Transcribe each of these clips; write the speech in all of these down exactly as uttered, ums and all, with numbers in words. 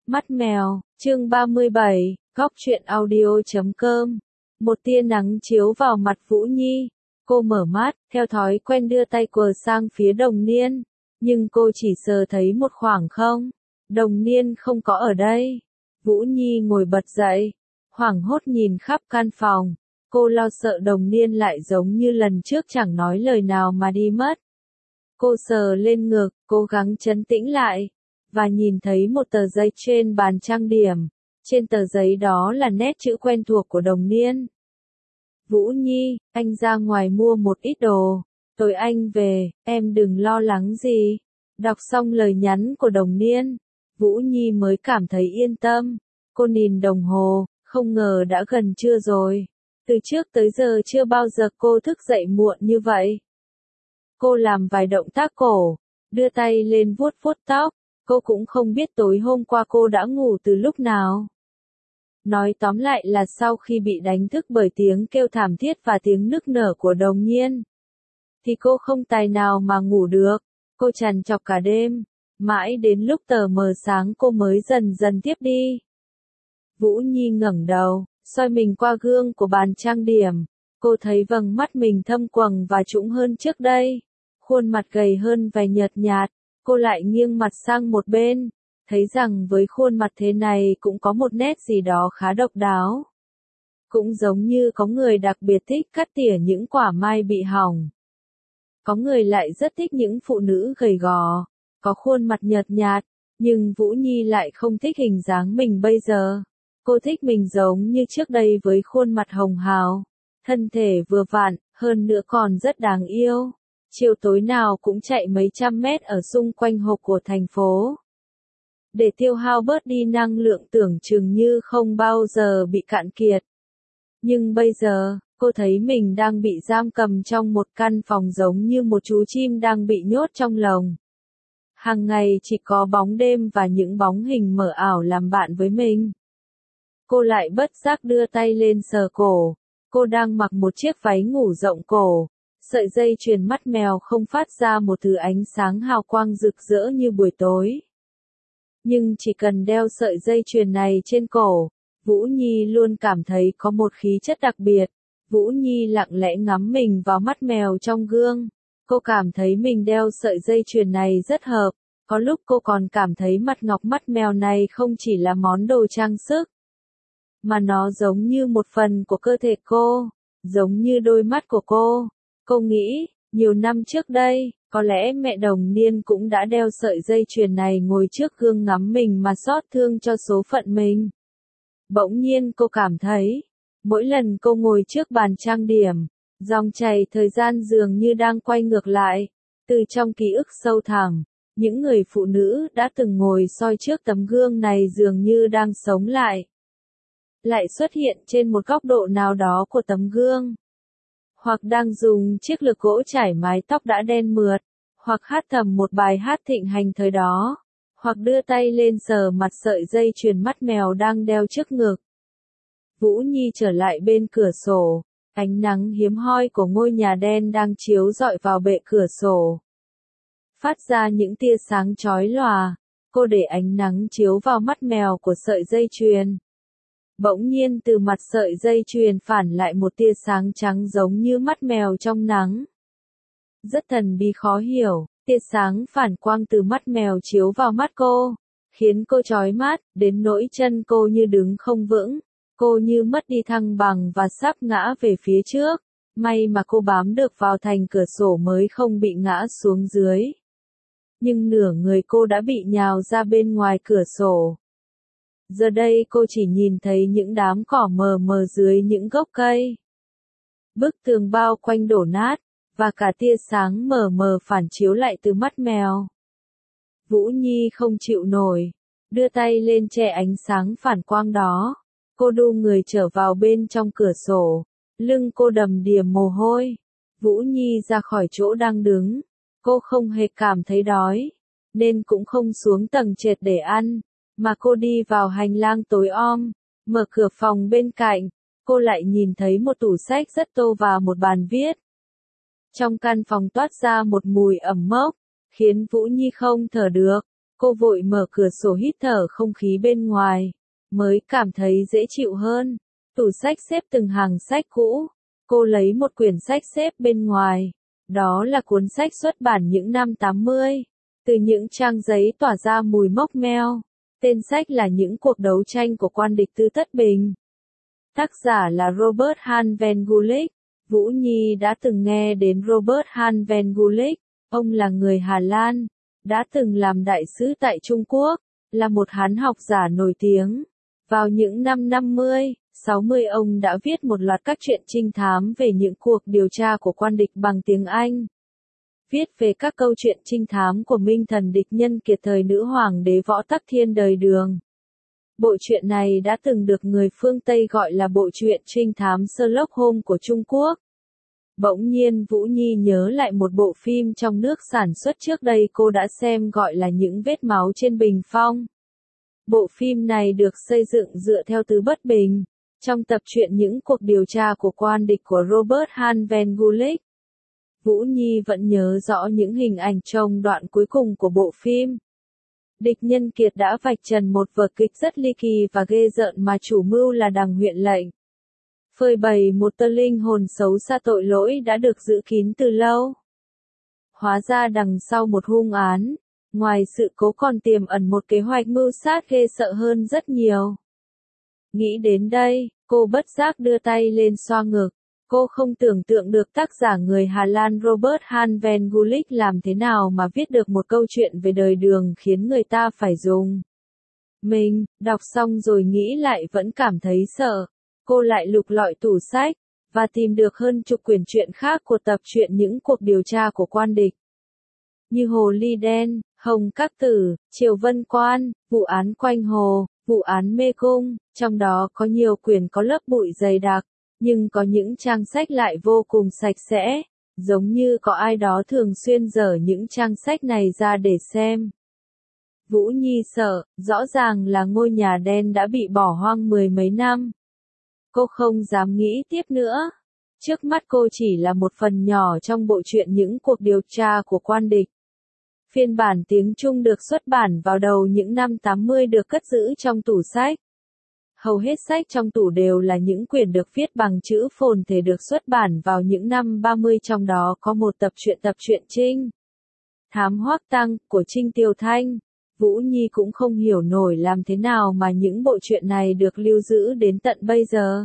Mắt mèo, chương ba mươi bảy, góc truyện audio chấm com. Một tia nắng chiếu vào mặt Vũ Nhi. Cô mở mắt, theo thói quen đưa tay quờ sang phía Đồng Niên. Nhưng cô chỉ sờ thấy một khoảng không. Đồng Niên không có ở đây. Vũ Nhi ngồi bật dậy, hoảng hốt nhìn khắp căn phòng. Cô lo sợ Đồng Niên lại giống như lần trước chẳng nói lời nào mà đi mất. Cô sờ lên ngực, cố gắng trấn tĩnh lại. Và nhìn thấy một tờ giấy trên bàn trang điểm. Trên tờ giấy đó là nét chữ quen thuộc của Đồng Niên. Vũ Nhi, anh ra ngoài mua một ít đồ. Tối anh về, em đừng lo lắng gì. Đọc xong lời nhắn của Đồng Niên, Vũ Nhi mới cảm thấy yên tâm. Cô nhìn đồng hồ, không ngờ đã gần trưa rồi. Từ trước tới giờ chưa bao giờ cô thức dậy muộn như vậy. Cô làm vài động tác cổ, đưa tay lên vuốt vuốt tóc. Cô cũng không biết tối hôm qua cô đã ngủ từ lúc nào. Nói tóm lại là sau khi bị đánh thức bởi tiếng kêu thảm thiết và tiếng nức nở của Đồng Niên, thì cô không tài nào mà ngủ được. Cô trằn trọc cả đêm, mãi đến lúc tờ mờ sáng cô mới dần dần tiếp đi. Vũ Nhi ngẩng đầu, soi mình qua gương của bàn trang điểm. Cô thấy vầng mắt mình thâm quầng và trũng hơn trước đây. Khuôn mặt gầy hơn vài nhợt nhạt. Cô lại nghiêng mặt sang một bên, thấy rằng với khuôn mặt thế này cũng có một nét gì đó khá độc đáo. Cũng giống như có người đặc biệt thích cắt tỉa những quả mai bị hỏng. Có người lại rất thích những phụ nữ gầy gò, có khuôn mặt nhợt nhạt, nhưng Vũ Nhi lại không thích hình dáng mình bây giờ. Cô thích mình giống như trước đây với khuôn mặt hồng hào, thân thể vừa vặn, hơn nữa còn rất đáng yêu. Chiều tối nào cũng chạy mấy trăm mét ở xung quanh hộp của thành phố. Để tiêu hao bớt đi năng lượng tưởng chừng như không bao giờ bị cạn kiệt. Nhưng bây giờ, cô thấy mình đang bị giam cầm trong một căn phòng giống như một chú chim đang bị nhốt trong lồng. Hàng ngày chỉ có bóng đêm và những bóng hình mờ ảo làm bạn với mình. Cô lại bất giác đưa tay lên sờ cổ. Cô đang mặc một chiếc váy ngủ rộng cổ. Sợi dây chuyền mắt mèo không phát ra một thứ ánh sáng hào quang rực rỡ như buổi tối. Nhưng chỉ cần đeo sợi dây chuyền này trên cổ, Vũ Nhi luôn cảm thấy có một khí chất đặc biệt. Vũ Nhi lặng lẽ ngắm mình vào mắt mèo trong gương. Cô cảm thấy mình đeo sợi dây chuyền này rất hợp. Có lúc cô còn cảm thấy mặt ngọc mắt mèo này không chỉ là món đồ trang sức, mà nó giống như một phần của cơ thể cô, giống như đôi mắt của cô. Cô nghĩ, nhiều năm trước đây, có lẽ mẹ Đồng Niên cũng đã đeo sợi dây chuyền này ngồi trước gương ngắm mình mà xót thương cho số phận mình. Bỗng nhiên cô cảm thấy, mỗi lần cô ngồi trước bàn trang điểm, dòng chảy thời gian dường như đang quay ngược lại. Từ trong ký ức sâu thẳm, những người phụ nữ đã từng ngồi soi trước tấm gương này dường như đang sống lại. Lại xuất hiện trên một góc độ nào đó của tấm gương. Hoặc đang dùng chiếc lược gỗ trải mái tóc đã đen mượt, hoặc hát thầm một bài hát thịnh hành thời đó, hoặc đưa tay lên sờ mặt sợi dây chuyền mắt mèo đang đeo trước ngực. Vũ Nhi trở lại bên cửa sổ, ánh nắng hiếm hoi của ngôi nhà đen đang chiếu rọi vào bệ cửa sổ. Phát ra những tia sáng chói lòa, cô để ánh nắng chiếu vào mắt mèo của sợi dây chuyền. Bỗng nhiên từ mặt sợi dây chuyền phản lại một tia sáng trắng giống như mắt mèo trong nắng. Rất thần bí khó hiểu, tia sáng phản quang từ mắt mèo chiếu vào mắt cô, khiến cô chói mắt, đến nỗi chân cô như đứng không vững, cô như mất đi thăng bằng và sắp ngã về phía trước. May mà cô bám được vào thành cửa sổ mới không bị ngã xuống dưới. Nhưng nửa người cô đã bị nhào ra bên ngoài cửa sổ. Giờ đây cô chỉ nhìn thấy những đám cỏ mờ mờ dưới những gốc cây. Bức tường bao quanh đổ nát, và cả tia sáng mờ mờ phản chiếu lại từ mắt mèo. Vũ Nhi không chịu nổi, đưa tay lên che ánh sáng phản quang đó. Cô đu người trở vào bên trong cửa sổ, lưng cô đầm đìa mồ hôi. Vũ Nhi ra khỏi chỗ đang đứng, cô không hề cảm thấy đói, nên cũng không xuống tầng trệt để ăn. Mà cô đi vào hành lang tối om, mở cửa phòng bên cạnh, cô lại nhìn thấy một tủ sách rất tô và một bàn viết. Trong căn phòng toát ra một mùi ẩm mốc, khiến Vũ Nhi không thở được. Cô vội mở cửa sổ hít thở không khí bên ngoài, mới cảm thấy dễ chịu hơn. Tủ sách xếp từng hàng sách cũ. Cô lấy một quyển sách xếp bên ngoài. Đó là cuốn sách xuất bản những năm tám mươi. Từ những trang giấy tỏa ra mùi mốc meo. Tên sách là Những cuộc đấu tranh của quan địch Tư Thất Bình. Tác giả là Robert Han van Gulik. Vũ Nhi đã từng nghe đến Robert Han van Gulik. Ông là người Hà Lan, đã từng làm đại sứ tại Trung Quốc, là một Hán học giả nổi tiếng. Vào những năm năm mươi, sáu mươi ông đã viết một loạt các truyện trinh thám về những cuộc điều tra của quan địch bằng tiếng Anh. Viết về các câu chuyện trinh thám của Minh Thần địch nhân kiệt thời nữ hoàng đế Võ Tắc Thiên đời Đường. Bộ truyện này đã từng được người phương Tây gọi là bộ truyện trinh thám Sherlock Holmes của Trung Quốc. Bỗng nhiên Vũ Nhi nhớ lại một bộ phim trong nước sản xuất trước đây cô đã xem gọi là Những vết máu trên bình phong. Bộ phim này được xây dựng dựa theo Tứ Bất Bình, trong tập truyện Những cuộc điều tra của quan địch của Robert Han van Gulik. Vũ Nhi vẫn nhớ rõ những hình ảnh trong đoạn cuối cùng của bộ phim. Địch nhân kiệt đã vạch trần một vở kịch rất ly kỳ và ghê rợn mà chủ mưu là Đằng huyện lệnh. Phơi bày một tơ linh hồn xấu xa tội lỗi đã được giữ kín từ lâu. Hóa ra đằng sau một hung án, ngoài sự cố còn tiềm ẩn một kế hoạch mưu sát ghê sợ hơn rất nhiều. Nghĩ đến đây, cô bất giác đưa tay lên xoa ngực. Cô không tưởng tượng được tác giả người Hà Lan Robert Han van Gulik làm thế nào mà viết được một câu chuyện về đời Đường khiến người ta phải dùng mình. Đọc xong rồi nghĩ lại vẫn cảm thấy sợ. Cô lại lục lọi tủ sách, và tìm được hơn chục quyển truyện khác của tập truyện Những cuộc điều tra của quan địch. Như Hồ Ly Đen, Hồng Các Tử, Triều Vân Quan, Vụ án Quanh Hồ, Vụ án Mê Cung, trong đó có nhiều quyển có lớp bụi dày đặc, nhưng có những trang sách lại vô cùng sạch sẽ, giống như có ai đó thường xuyên dở những trang sách này ra để xem. Vũ Nhi sợ, rõ ràng là ngôi nhà đen đã bị bỏ hoang mười mấy năm. Cô không dám nghĩ tiếp nữa. Trước mắt cô chỉ là một phần nhỏ trong bộ truyện Những cuộc điều tra của quan địch. Phiên bản tiếng Trung được xuất bản vào đầu những năm tám mươi được cất giữ trong tủ sách. Hầu hết sách trong tủ đều là những quyển được viết bằng chữ phồn thể được xuất bản vào những năm ba mươi, trong đó có một tập truyện tập truyện Trinh Thám Hoắc Tăng của Trinh Tiêu Thanh. Vũ Nhi cũng không hiểu nổi làm thế nào mà những bộ truyện này được lưu giữ đến tận bây giờ.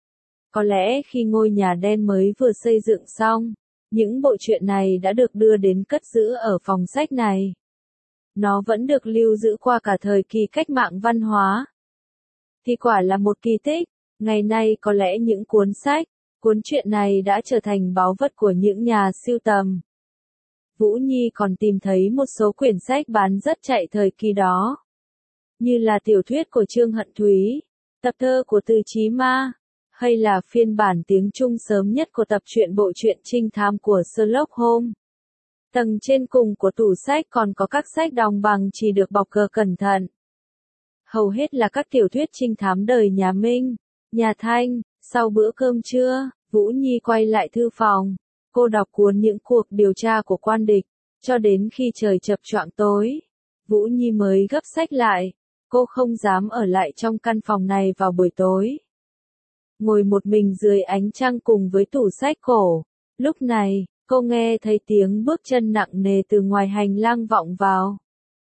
Có lẽ khi ngôi nhà đen mới vừa xây dựng xong, những bộ truyện này đã được đưa đến cất giữ ở phòng sách này. Nó vẫn được lưu giữ qua cả thời kỳ cách mạng văn hóa. Thì quả là một kỳ tích. Ngày nay có lẽ những cuốn sách, cuốn truyện này đã trở thành báu vật của những nhà sưu tầm. Vũ Nhi còn tìm thấy một số quyển sách bán rất chạy thời kỳ đó. Như là tiểu thuyết của Trương Hận Thúy, tập thơ của Từ Chí Ma, hay là phiên bản tiếng Trung sớm nhất của tập truyện bộ truyện trinh thám của Sherlock Holmes. Tầng trên cùng của tủ sách còn có các sách đóng bằng chỉ được bọc cờ cẩn thận. Hầu hết là các tiểu thuyết trinh thám đời nhà Minh, nhà Thanh. Sau bữa cơm trưa, Vũ Nhi quay lại thư phòng. Cô đọc cuốn Những cuộc điều tra của quan địch, cho đến khi trời chập choạng tối. Vũ Nhi mới gấp sách lại. Cô không dám ở lại trong căn phòng này vào buổi tối. Ngồi một mình dưới ánh trăng cùng với tủ sách cổ. Lúc này, cô nghe thấy tiếng bước chân nặng nề từ ngoài hành lang vọng vào.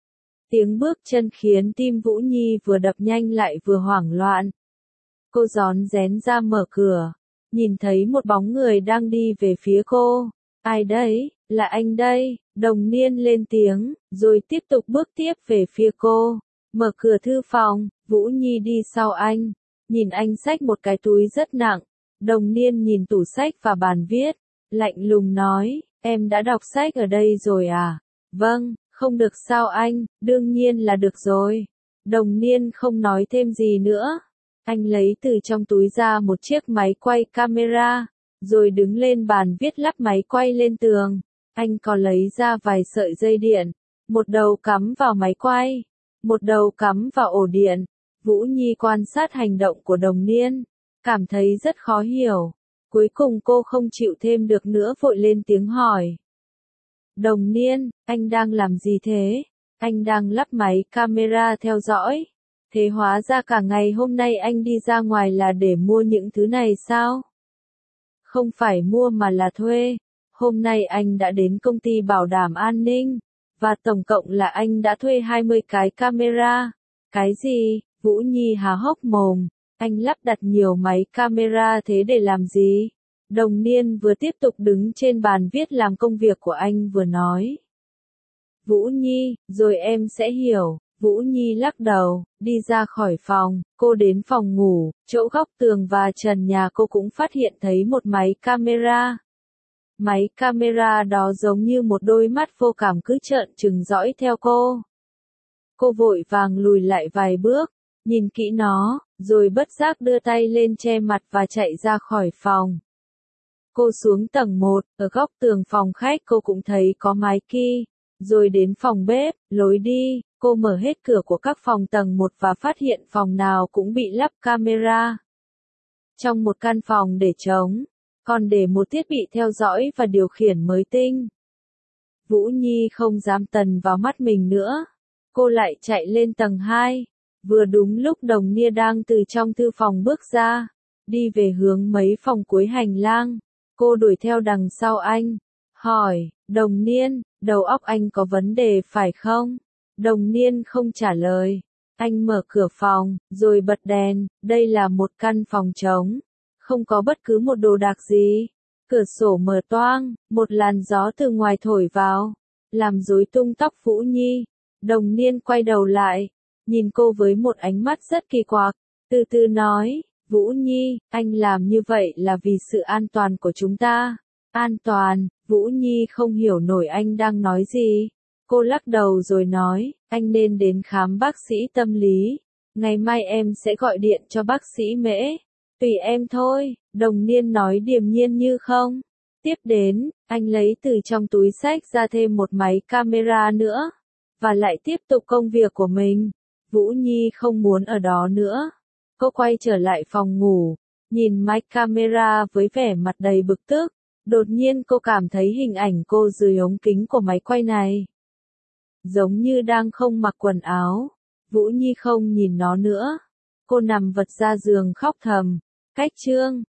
Tiếng bước chân khiến tim Vũ Nhi vừa đập nhanh lại vừa hoảng loạn. Cô rón rén ra mở cửa, nhìn thấy một bóng người đang đi về phía cô. Ai đấy? Là anh đây. Đồng Niên lên tiếng, rồi tiếp tục bước tiếp về phía cô. Mở cửa thư phòng, Vũ Nhi đi sau anh. Nhìn anh xách một cái túi rất nặng. Đồng Niên nhìn tủ sách và bàn viết, lạnh lùng nói, em đã đọc sách ở đây rồi à? Vâng, không được sao anh? Đương nhiên là được rồi. Đồng Niên không nói thêm gì nữa. Anh lấy từ trong túi ra một chiếc máy quay camera, rồi đứng lên bàn viết lắp máy quay lên tường. Anh còn lấy ra vài sợi dây điện, một đầu cắm vào máy quay, một đầu cắm vào ổ điện. Vũ Nhi quan sát hành động của Đồng Niên, cảm thấy rất khó hiểu. Cuối cùng cô không chịu thêm được nữa vội lên tiếng hỏi. Đồng Niên, anh đang làm gì thế? anh đang lắp máy camera theo dõi. Thế hóa ra cả ngày hôm nay anh đi ra ngoài là để mua những thứ này sao? Không phải mua mà là thuê. Hôm nay anh đã đến công ty bảo đảm an ninh, và tổng cộng là anh đã thuê hai mươi cái camera. Cái gì? Vũ Nhi há hốc mồm, anh lắp đặt nhiều máy camera thế để làm gì? Đồng niên vừa tiếp tục đứng trên bàn viết làm công việc của anh vừa nói. Vũ Nhi, rồi em sẽ hiểu. Vũ Nhi lắc đầu, đi ra khỏi phòng, cô đến phòng ngủ, chỗ góc tường và trần nhà cô cũng phát hiện thấy một máy camera. Máy camera đó giống như một đôi mắt vô cảm cứ trợn trừng dõi theo cô. Cô vội vàng lùi lại vài bước, nhìn kỹ nó, rồi bất giác đưa tay lên che mặt và chạy ra khỏi phòng. Cô xuống tầng một, ở góc tường phòng khách cô cũng thấy có máy kia, rồi đến phòng bếp, lối đi, cô mở hết cửa của các phòng tầng một và phát hiện phòng nào cũng bị lắp camera. Trong một căn phòng để trống, còn để một thiết bị theo dõi và điều khiển mới tinh. Vũ Nhi không dám tần vào mắt mình nữa. Cô lại chạy lên tầng hai, vừa đúng lúc Đồng Nia đang từ trong thư phòng bước ra, đi về hướng mấy phòng cuối hành lang. Cô đuổi theo đằng sau anh, hỏi, Đồng Niên, đầu óc anh có vấn đề phải không? Đồng Niên không trả lời. Anh mở cửa phòng, rồi bật đèn, đây là một căn phòng trống, không có bất cứ một đồ đạc gì. Cửa sổ mở toang, một làn gió từ ngoài thổi vào, làm rối tung tóc Vũ Nhi. Đồng Niên quay đầu lại, nhìn cô với một ánh mắt rất kỳ quặc, từ từ nói, Vũ Nhi, anh làm như vậy là vì sự an toàn của chúng ta. An toàn? Vũ Nhi không hiểu nổi anh đang nói gì. Cô lắc đầu rồi nói, anh nên đến khám bác sĩ tâm lý. Ngày mai em sẽ gọi điện cho bác sĩ Mễ. Tùy em thôi, Đồng Niên nói điềm nhiên như không. Tiếp đến, anh lấy từ trong túi xách ra thêm một máy camera nữa, và lại tiếp tục công việc của mình. Vũ Nhi không muốn ở đó nữa. Cô quay trở lại phòng ngủ, nhìn máy camera với vẻ mặt đầy bực tức. Đột nhiên cô cảm thấy hình ảnh cô dưới ống kính của máy quay này, giống như đang không mặc quần áo. Vũ Nhi không nhìn nó nữa. Cô nằm vật ra giường khóc thầm. Cách chương